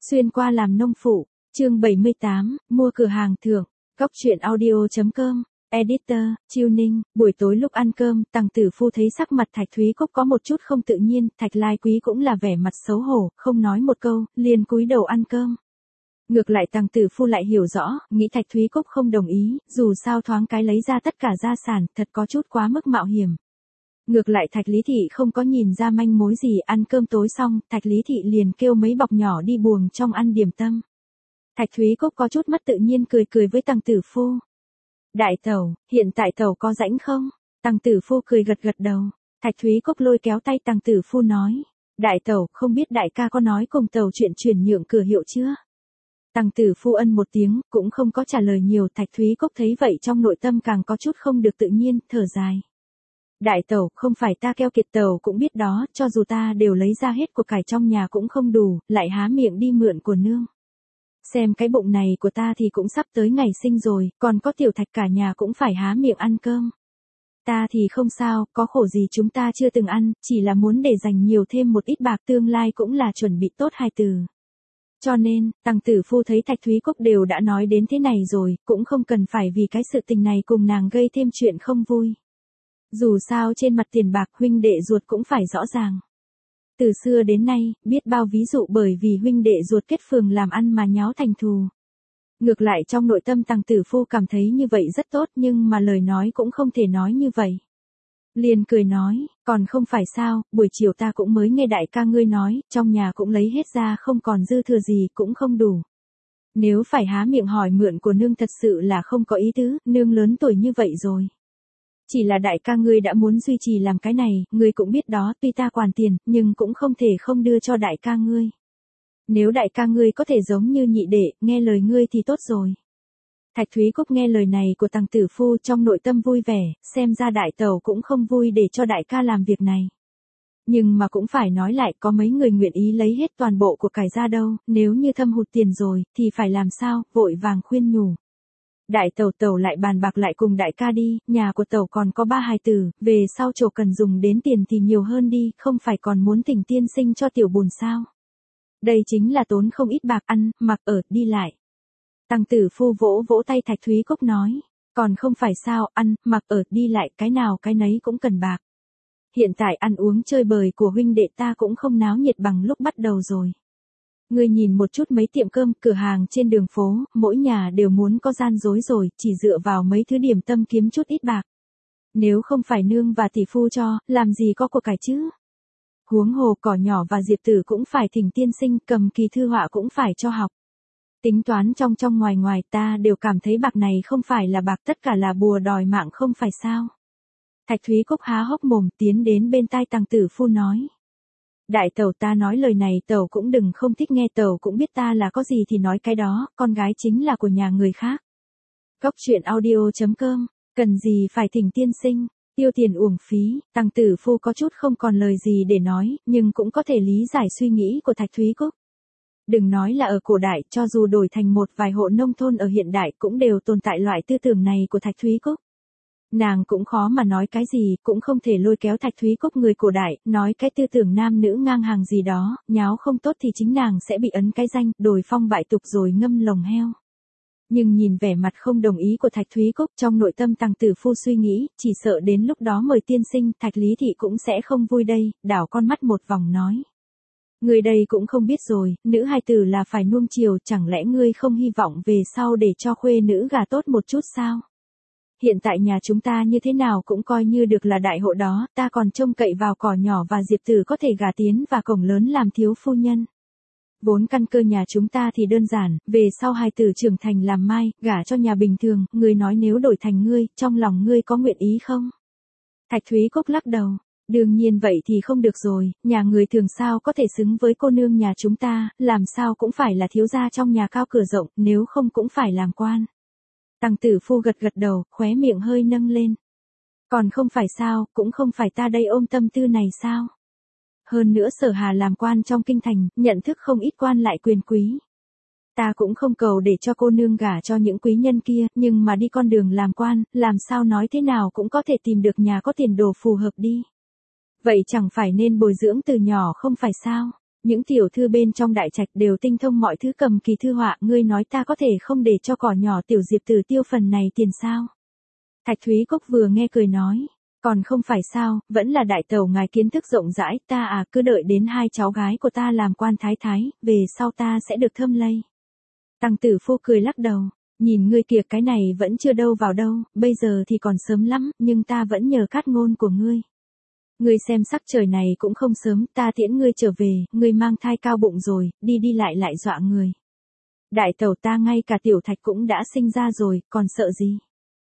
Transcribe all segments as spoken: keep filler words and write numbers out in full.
Xuyên qua làm nông phụ, chương bảy mươi tám, mua cửa hàng thượng, góc truyện audio chấm com, editor, Chiêu Ninh, buổi tối lúc ăn cơm, Tằng Tử Phu thấy sắc mặt Thạch Thúy Cúc có một chút không tự nhiên, Thạch Lai Quý cũng là vẻ mặt xấu hổ, không nói một câu, liền cúi đầu ăn cơm. Ngược lại Tằng Tử Phu lại hiểu rõ, nghĩ Thạch Thúy Cúc không đồng ý, dù sao thoáng cái lấy ra tất cả gia sản, thật có chút quá mức mạo hiểm. Ngược lại Thạch Lý Thị không có nhìn ra manh mối gì, ăn cơm tối xong, Thạch Lý Thị liền kêu mấy bọc nhỏ đi buồng trong ăn điểm tâm. Thạch Thúy Cúc có chút mất tự nhiên cười cười với Tằng Tử Phu. Đại tẩu, hiện tại tẩu có rảnh không? Tằng Tử Phu cười gật gật đầu. Thạch Thúy Cúc lôi kéo tay Tằng Tử Phu nói. Đại tẩu, không biết đại ca có nói cùng tẩu chuyện chuyển nhượng cửa hiệu chưa? Tằng Tử Phu ân một tiếng, cũng không có trả lời nhiều. Thạch Thúy Cúc thấy vậy trong nội tâm càng có chút không được tự nhiên, thở dài. Đại tẩu, không phải ta keo kiệt tẩu cũng biết đó, cho dù ta đều lấy ra hết của cải trong nhà cũng không đủ, lại há miệng đi mượn của nương. Xem cái bụng này của ta thì cũng sắp tới ngày sinh rồi, còn có tiểu Thạch cả nhà cũng phải há miệng ăn cơm. Ta thì không sao, có khổ gì chúng ta chưa từng ăn, chỉ là muốn để dành nhiều thêm một ít bạc, tương lai cũng là chuẩn bị tốt hai từ. Cho nên, Tằng Tử Phu thấy Thạch Thúy Cúc đều đã nói đến thế này rồi, cũng không cần phải vì cái sự tình này cùng nàng gây thêm chuyện không vui. Dù sao trên mặt tiền bạc huynh đệ ruột cũng phải rõ ràng. Từ xưa đến nay, biết bao ví dụ bởi vì huynh đệ ruột kết phường làm ăn mà nháo thành thù. Ngược lại trong nội tâm Tằng Tử Phu cảm thấy như vậy rất tốt, nhưng mà lời nói cũng không thể nói như vậy. Liền cười nói, còn không phải sao, buổi chiều ta cũng mới nghe đại ca ngươi nói, trong nhà cũng lấy hết ra không còn dư thừa gì, cũng không đủ. Nếu phải há miệng hỏi mượn của nương thật sự là không có ý tứ, nương lớn tuổi như vậy rồi. Chỉ là đại ca ngươi đã muốn duy trì làm cái này, ngươi cũng biết đó, tuy ta quản tiền, nhưng cũng không thể không đưa cho đại ca ngươi. Nếu đại ca ngươi có thể giống như nhị đệ, nghe lời ngươi thì tốt rồi. Thạch Thúy Cúc nghe lời này của Tằng Tử Phu trong nội tâm vui vẻ, xem ra đại tẩu cũng không vui để cho đại ca làm việc này. Nhưng mà cũng phải nói lại, có mấy người nguyện ý lấy hết toàn bộ của cải ra đâu, nếu như thâm hụt tiền rồi, thì phải làm sao, vội vàng khuyên nhủ. Đại tẩu tẩu lại bàn bạc lại cùng đại ca đi, nhà của tẩu còn có ba hài tử, về sau chỗ cần dùng đến tiền thì nhiều hơn đi, không phải còn muốn thỉnh tiên sinh cho tiểu bùn sao. Đây chính là tốn không ít bạc, ăn, mặc ở, đi lại. Tằng Tử Phu vỗ vỗ tay Thạch Thúy Cúc nói, còn không phải sao, ăn, mặc ở, đi lại, cái nào cái nấy cũng cần bạc. Hiện tại ăn uống chơi bời của huynh đệ ta cũng không náo nhiệt bằng lúc bắt đầu rồi. Ngươi nhìn một chút mấy tiệm cơm, cửa hàng trên đường phố, mỗi nhà đều muốn có gian dối rồi, chỉ dựa vào mấy thứ điểm tâm kiếm chút ít bạc. Nếu không phải nương và tỷ phu cho, làm gì có của cải chứ? Huống hồ Cỏ Nhỏ và Diệp Tử cũng phải thỉnh tiên sinh, Cầm Kỳ thư họa cũng phải cho học. Tính toán trong trong ngoài ngoài ta đều cảm thấy bạc này không phải là bạc, tất cả là bùa đòi mạng không phải sao? Thạch Thúy Cúc há hốc mồm tiến đến bên tai Tằng Tử Phu nói. Đại tẩu ta nói lời này tẩu cũng đừng không thích nghe, tẩu cũng biết ta là có gì thì nói cái đó, con gái chính là của nhà người khác. Góc truyện audio chấm com, cần gì phải thỉnh tiên sinh, tiêu tiền uổng phí, Tằng Tử Phu có chút không còn lời gì để nói, nhưng cũng có thể lý giải suy nghĩ của Thạch Thúy Cúc. Đừng nói là ở cổ đại, cho dù đổi thành một vài hộ nông thôn ở hiện đại cũng đều tồn tại loại tư tưởng này của Thạch Thúy Cúc. Nàng cũng khó mà nói cái gì, cũng không thể lôi kéo Thạch Thúy Cúc người cổ đại, nói cái tư tưởng nam nữ ngang hàng gì đó, nháo không tốt thì chính nàng sẽ bị ấn cái danh, đồi phong bại tục rồi ngâm lồng heo. Nhưng nhìn vẻ mặt không đồng ý của Thạch Thúy Cúc trong nội tâm Tằng Tử Phu suy nghĩ, chỉ sợ đến lúc đó mời tiên sinh, Thạch Lý Thị cũng sẽ không vui đây, đảo con mắt một vòng nói. Người đây cũng không biết rồi, nữ hài tử là phải nuông chiều, chẳng lẽ ngươi không hy vọng về sau để cho khuê nữ gà tốt một chút sao? Hiện tại nhà chúng ta như thế nào cũng coi như được là đại hộ đó, ta còn trông cậy vào Cỏ Nhỏ và Diệp Tử có thể gả tiến và cổng lớn làm thiếu phu nhân. Vốn căn cơ nhà chúng ta thì đơn giản, về sau hài tử trưởng thành làm mai, gả cho nhà bình thường, ngươi nói nếu đổi thành ngươi, trong lòng ngươi có nguyện ý không? Thạch Thúy Cúc lắc đầu. Đương nhiên vậy thì không được rồi, nhà người thường sao có thể xứng với cô nương nhà chúng ta, làm sao cũng phải là thiếu gia trong nhà cao cửa rộng, nếu không cũng phải làm quan. Tằng Tử Phu gật gật đầu, khóe miệng hơi nâng lên. Còn không phải sao, cũng không phải ta đây ôm tâm tư này sao? Hơn nữa Sở Hà làm quan trong kinh thành, nhận thức không ít quan lại quyền quý. Ta cũng không cầu để cho cô nương gả cho những quý nhân kia, nhưng mà đi con đường làm quan, làm sao nói thế nào cũng có thể tìm được nhà có tiền đồ phù hợp đi. Vậy chẳng phải nên bồi dưỡng từ nhỏ không phải sao? Những tiểu thư bên trong đại trạch đều tinh thông mọi thứ cầm kỳ thư họa, ngươi nói ta có thể không để cho cỏ nhỏ tiểu Diệp Tử tiêu phần này tiền sao? Thạch Thúy Cốc vừa nghe cười nói, còn không phải sao, vẫn là đại tẩu ngài kiến thức rộng rãi, ta à cứ đợi đến hai cháu gái của ta làm quan thái thái, về sau ta sẽ được thơm lây. Tăng Tử Phu cười lắc đầu, nhìn ngươi kìa, cái này vẫn chưa đâu vào đâu, bây giờ thì còn sớm lắm, nhưng ta vẫn nhờ cát ngôn của ngươi. Ngươi xem sắc trời này cũng không sớm, ta tiễn ngươi trở về, ngươi mang thai cao bụng rồi, đi đi lại lại dọa người. Đại tẩu ta ngay cả tiểu Thạch cũng đã sinh ra rồi, còn sợ gì?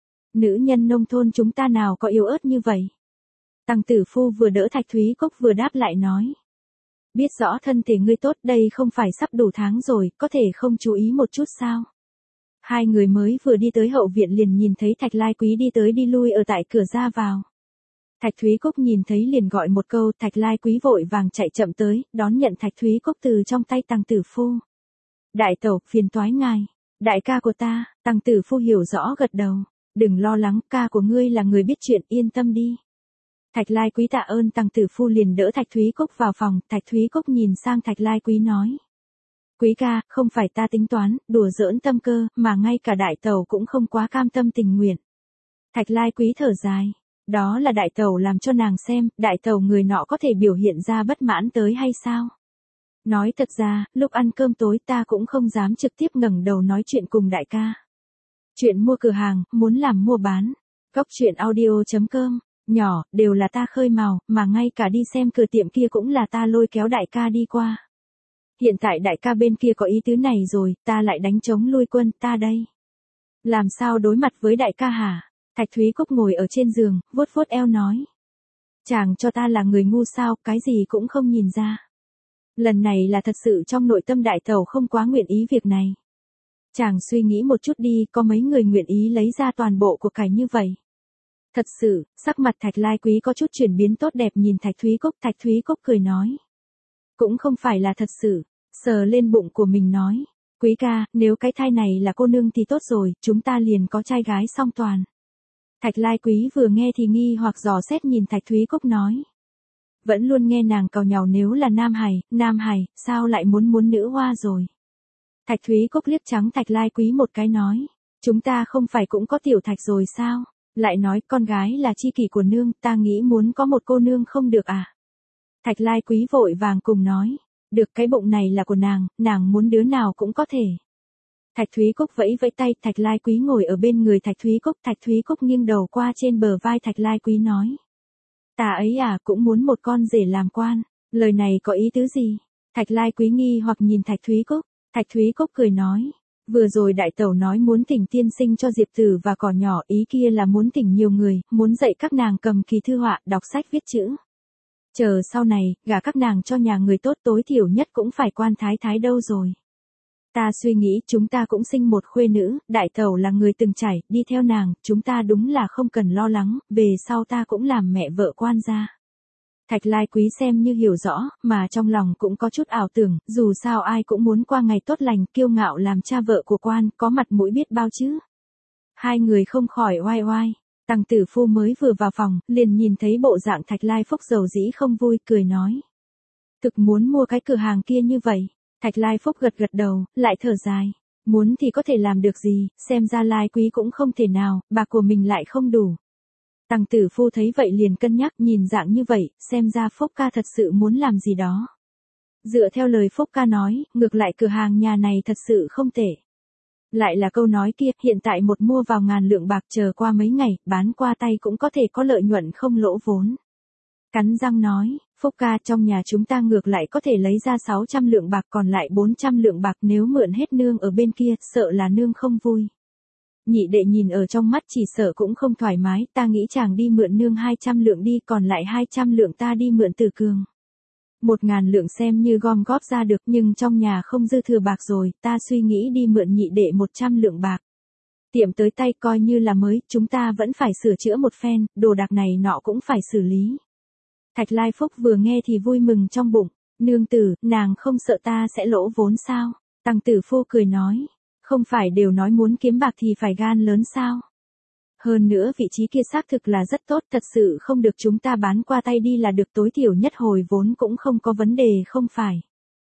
Nữ nhân nông thôn chúng ta nào có yếu ớt như vậy? Tăng Tử Phu vừa đỡ Thạch Thúy Cốc vừa đáp lại nói. Biết rõ thân thể ngươi tốt, đây không phải sắp đủ tháng rồi, có thể không chú ý một chút sao? Hai người mới vừa đi tới hậu viện liền nhìn thấy Thạch Lai Quý đi tới đi lui ở tại cửa ra vào. Thạch Thúy Cốc nhìn thấy liền gọi một câu, Thạch Lai Quý vội vàng chạy chậm tới, đón nhận Thạch Thúy Cốc từ trong tay Tăng Tử Phu. Đại tẩu, phiền toái ngài. Đại ca của ta, Tăng Tử Phu hiểu rõ gật đầu. Đừng lo lắng, ca của ngươi là người biết chuyện, yên tâm đi. Thạch Lai Quý tạ ơn, Tăng Tử Phu liền đỡ Thạch Thúy Cốc vào phòng, Thạch Thúy Cốc nhìn sang Thạch Lai Quý nói. Quý ca, không phải ta tính toán, đùa giỡn tâm cơ, mà ngay cả đại tẩu cũng không quá cam tâm tình nguyện. Thạch Lai Quý thở dài. Đó là đại tẩu làm cho nàng xem, đại tẩu người nọ có thể biểu hiện ra bất mãn tới hay sao? Nói thật ra, lúc ăn cơm tối ta cũng không dám trực tiếp ngẩng đầu nói chuyện cùng đại ca. Chuyện mua cửa hàng, muốn làm mua bán. Góc chuyện audio chấm com, nhỏ, đều là ta khơi mào, mà ngay cả đi xem cửa tiệm kia cũng là ta lôi kéo đại ca đi qua. Hiện tại đại ca bên kia có ý tứ này rồi, ta lại đánh trống lui quân, ta đây. Làm sao đối mặt với đại ca hả? Thạch Thúy Cốc ngồi ở trên giường, vuốt vuốt eo nói. Chàng cho ta là người ngu sao, cái gì cũng không nhìn ra. Lần này là thật sự trong nội tâm đại tẩu không quá nguyện ý việc này. Chàng suy nghĩ một chút đi, có mấy người nguyện ý lấy ra toàn bộ của cải như vậy. Thật sự, sắc mặt Thạch Lai Quý có chút chuyển biến tốt đẹp nhìn Thạch Thúy Cốc, Thạch Thúy Cốc cười nói. Cũng không phải là thật sự, sờ lên bụng của mình nói. Quý ca, nếu cái thai này là cô nương thì tốt rồi, chúng ta liền có trai gái song toàn. Thạch Lai Quý vừa nghe thì nghi hoặc dò xét nhìn Thạch Thúy Cốc nói. Vẫn luôn nghe nàng càu nhàu nếu là nam hài, nam hài, sao lại muốn muốn nữ hoa rồi. Thạch Thúy Cốc liếc trắng Thạch Lai Quý một cái nói. Chúng ta không phải cũng có tiểu Thạch rồi sao? Lại nói con gái là chi kỷ của nương, ta nghĩ muốn có một cô nương không được à? Thạch Lai Quý vội vàng cùng nói. Được, cái bụng này là của nàng, nàng muốn đứa nào cũng có thể. Thạch Thúy Cốc vẫy vẫy tay, Thạch Lai Quý ngồi ở bên người Thạch Thúy Cốc, Thạch Thúy Cốc nghiêng đầu qua trên bờ vai Thạch Lai Quý nói. Ta ấy à, cũng muốn một con rể làm quan, lời này có ý tứ gì? Thạch Lai Quý nghi hoặc nhìn Thạch Thúy Cốc, Thạch Thúy Cốc cười nói. Vừa rồi đại tẩu nói muốn thỉnh tiên sinh cho Diệp Tử và cỏ nhỏ, ý kia là muốn thỉnh nhiều người, muốn dạy các nàng cầm kỳ thư họa, đọc sách viết chữ. Chờ sau này, gả các nàng cho nhà người tốt tối thiểu nhất cũng phải quan thái thái đâu rồi. Ta suy nghĩ chúng ta cũng sinh một khuê nữ, đại tẩu là người từng trải, đi theo nàng, chúng ta đúng là không cần lo lắng, về sau ta cũng làm mẹ vợ quan gia. Thạch Lai Quý xem như hiểu rõ, mà trong lòng cũng có chút ảo tưởng, dù sao ai cũng muốn qua ngày tốt lành, kiêu ngạo làm cha vợ của quan, có mặt mũi biết bao chứ. Hai người không khỏi oai oai. Tăng Tử Phu mới vừa vào phòng, liền nhìn thấy bộ dạng Thạch Lai Phúc dầu dĩ không vui, cười nói. Thực muốn mua cái cửa hàng kia như vậy. Thạch Lai Phúc gật gật đầu, lại thở dài. Muốn thì có thể làm được gì, xem ra Lai Quý cũng không thể nào, bạc của mình lại không đủ. Tăng Tử Phu thấy vậy liền cân nhắc, nhìn dạng như vậy, xem ra Phúc ca thật sự muốn làm gì đó. Dựa theo lời Phúc ca nói, ngược lại cửa hàng nhà này thật sự không tệ. Lại là câu nói kia, hiện tại một mua vào ngàn lượng bạc, chờ qua mấy ngày, bán qua tay cũng có thể có lợi nhuận không lỗ vốn. Cắn răng nói, Phúc ca, trong nhà chúng ta ngược lại có thể lấy ra sáu trăm lượng bạc, còn lại bốn trăm lượng bạc, nếu mượn hết nương ở bên kia, sợ là nương không vui. Nhị đệ nhìn ở trong mắt chỉ sợ cũng không thoải mái, ta nghĩ chàng đi mượn nương hai trăm lượng đi, còn lại hai trăm lượng ta đi mượn Từ Cường. Một ngàn lượng xem như gom góp ra được, nhưng trong nhà không dư thừa bạc rồi, ta suy nghĩ đi mượn nhị đệ một trăm lượng bạc. Tiệm tới tay coi như là mới, chúng ta vẫn phải sửa chữa một phen, đồ đạc này nọ cũng phải xử lý. Thạch Lai Phúc vừa nghe thì vui mừng trong bụng, nương tử, nàng không sợ ta sẽ lỗ vốn sao? Tăng Tử Phu cười nói, không phải đều nói muốn kiếm bạc thì phải gan lớn sao? Hơn nữa vị trí kia xác thực là rất tốt, thật sự không được chúng ta bán qua tay đi là được, tối thiểu nhất hồi vốn cũng không có vấn đề không phải.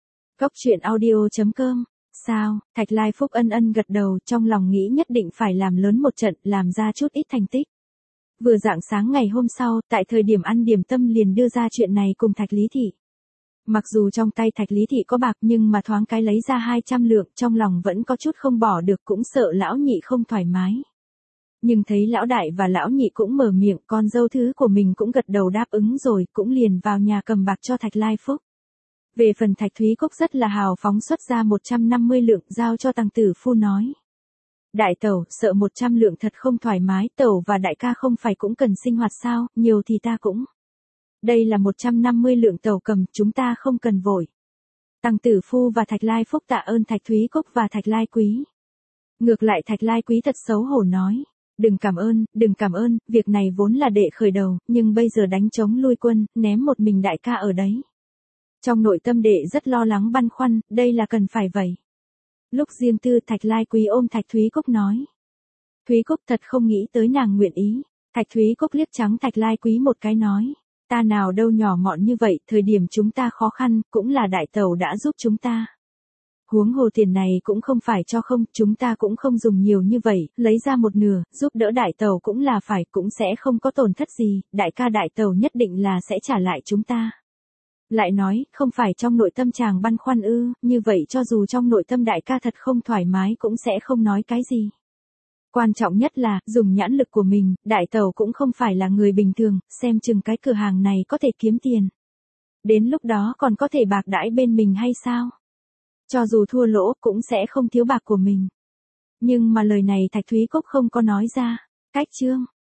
Cốc truyện audio chấm com. Sao, Thạch Lai Phúc ân ân gật đầu, trong lòng nghĩ nhất định phải làm lớn một trận, làm ra chút ít thành tích. Vừa rạng sáng ngày hôm sau, tại thời điểm ăn điểm tâm liền đưa ra chuyện này cùng Thạch Lý Thị. Mặc dù trong tay Thạch Lý Thị có bạc nhưng mà thoáng cái lấy ra hai trăm lượng, trong lòng vẫn có chút không bỏ được, cũng sợ lão nhị không thoải mái. Nhưng thấy lão đại và lão nhị cũng mở miệng, con dâu thứ của mình cũng gật đầu đáp ứng rồi, cũng liền vào nhà cầm bạc cho Thạch Lai Phúc. Về phần Thạch Thúy Cốc rất là hào phóng xuất ra một trăm năm mươi lượng giao cho Tằng Tử Phu nói. Đại tẩu, sợ một trăm lượng thật không thoải mái, tẩu và đại ca không phải cũng cần sinh hoạt sao, nhiều thì ta cũng. Đây là một trăm năm mươi lượng tẩu cầm, chúng ta không cần vội. Tằng Tử Phu và Thạch Lai Phúc tạ ơn Thạch Thúy Cốc và Thạch Lai Quý. Ngược lại Thạch Lai Quý thật xấu hổ nói. Đừng cảm ơn, đừng cảm ơn, việc này vốn là đệ khởi đầu, nhưng bây giờ đánh chống lui quân, ném một mình đại ca ở đấy. Trong nội tâm đệ rất lo lắng băn khoăn, đây là cần phải vậy. Lúc riêng tư Thạch Lai Quý ôm Thạch Thúy Cốc nói. Thúy Cốc thật không nghĩ tới nàng nguyện ý. Thạch Thúy Cốc liếc trắng Thạch Lai Quý một cái nói. Ta nào đâu nhỏ mọn như vậy, thời điểm chúng ta khó khăn, cũng là đại tẩu đã giúp chúng ta. Huống hồ tiền này cũng không phải cho không, chúng ta cũng không dùng nhiều như vậy, lấy ra một nửa, giúp đỡ đại tẩu cũng là phải, cũng sẽ không có tổn thất gì, đại ca đại tẩu nhất định là sẽ trả lại chúng ta. Lại nói, không phải trong nội tâm chàng băn khoăn ư, như vậy cho dù trong nội tâm đại ca thật không thoải mái cũng sẽ không nói cái gì. Quan trọng nhất là, dùng nhãn lực của mình, đại tẩu cũng không phải là người bình thường, xem chừng cái cửa hàng này có thể kiếm tiền. Đến lúc đó còn có thể bạc đãi bên mình hay sao? Cho dù thua lỗ cũng sẽ không thiếu bạc của mình. Nhưng mà lời này Thạch Thúy Cốc không có nói ra. Cách chương.